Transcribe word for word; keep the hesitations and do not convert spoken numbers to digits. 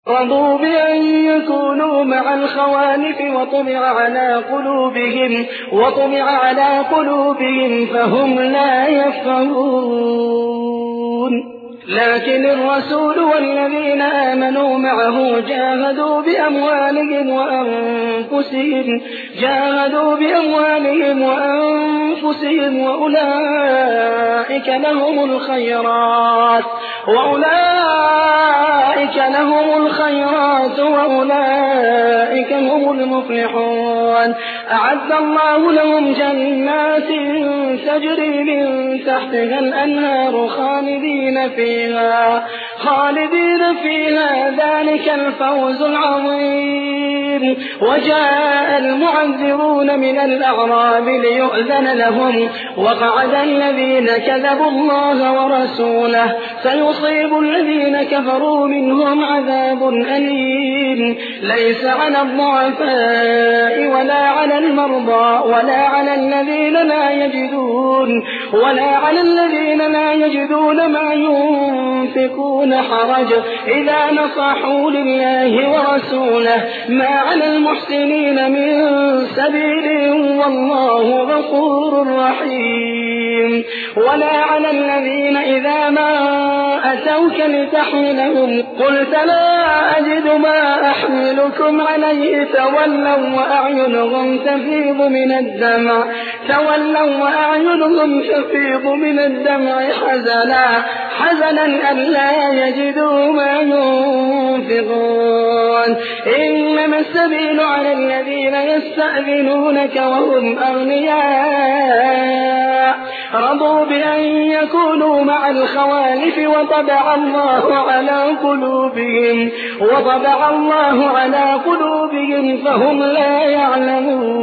رضوا بأن يكونوا مع الخوالف وطبع على قلوبهم وطبع على قلوبهم فهم لا يفقهون. لكن الرسول والذين آمنوا معه جاهدوا بأموالهم وأنفسهم جاهدوا بأموالهم وأنفسهم وأولئك لهم الخيرات وأولئك لهم الخيرات وأولئك هم المفلحون. أعد الله لهم جنات تجري من تحتها الأنهار خالدين فيها خالدين فيها ذلك الفوز العظيم. وجاء المعذرون من الأعراب ليؤذن لهم وقعد الذين كذبوا الله ورسوله سيصيب الذين كفروا منهم عذاب أليم. ليس على الضعفاء ولا على المرضى ولا على الذين لا يجدون ولا على الذين لا يجدون ما ينفقون حرج إذا نصحوا لله ورسوله ما على المحسنين من سبيل والله غفور رحيم. ولا على الذين إذا ما أتوك لتحملهم قلت لا أجد ما أحملكم عليه تولوا وأعينهم تفيض من الدمع تولوا وأعينهم تفيض من الدمع حزنا حزنا ألا يجدوا ما ينفقون. إنما السبيل على الذين يستأذنونك وهم أغنياء رضوا بأن يكونوا مع الخوالف وطبع الله على قلوبهم وطبع الله على قلوبهم فهم لا يعلمون.